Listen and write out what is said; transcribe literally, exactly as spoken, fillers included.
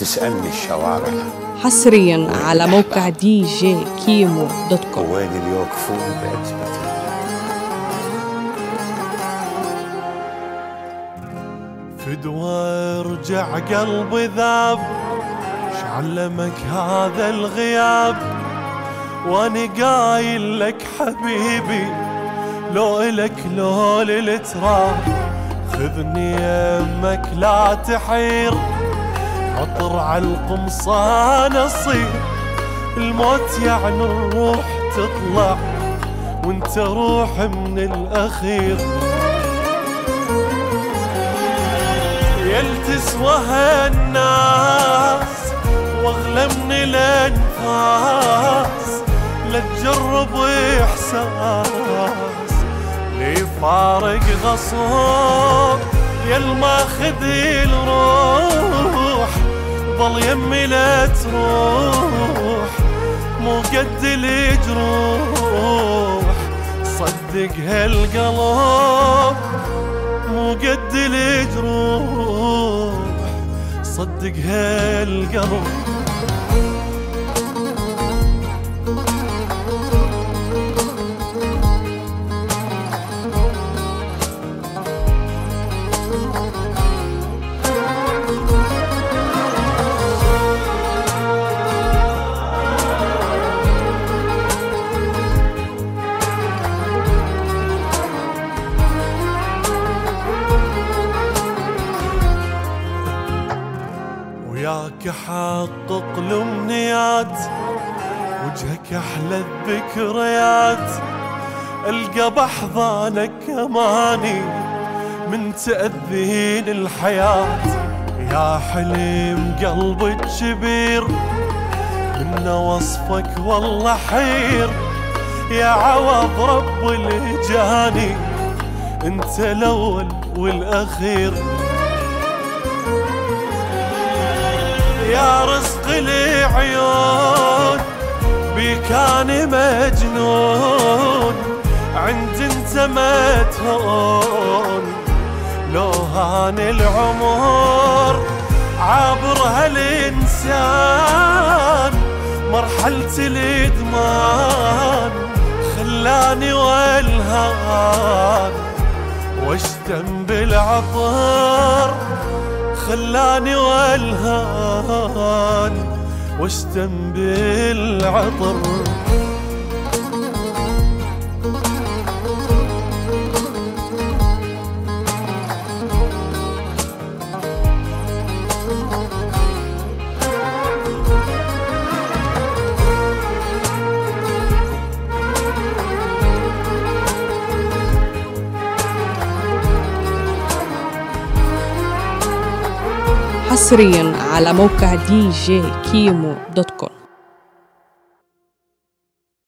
تسألني الشوارع حصريا على موقع دي جي كيمو دوت كوم. وين اللي يوقفون بعزبتي. فدوى ارجع قلبي ذاب، شعلمك هذا الغياب، واني قايل لك حبيبي لو إلك لو للتراب، خذني يمك لا تحير، عطر عالقمصان اصير، الموت يعني الروح تطلع وانت روح من الاخير، يلتسوها الناس واغلى من الانفاس، لا تجرب احساس لي فارق غصوب، يل ماخذ الروح ظل يمي لا تروح، مو قد الجروح صدق هالقلب، مو قد الجروح صدق هالقلب. وياك احقق الامنيات، وجهك احلى الذكريات، القى باحضانك اماني من تأذين الحياة، يا حليم قلبي الكبير من وصفك والله حير، يا عوض رب اللي جاني انت الاول والاخير، يا رزق العيون بيك انا مجنون، عند انت ما تهون، لو هان العمر عابر هالانسان، مرحلة الادمان خلاني والهان، واشتم بالعطر خلاني والهان، واشتم بالعطر. حصريا على موقع دي جي كيمو دوت كوم.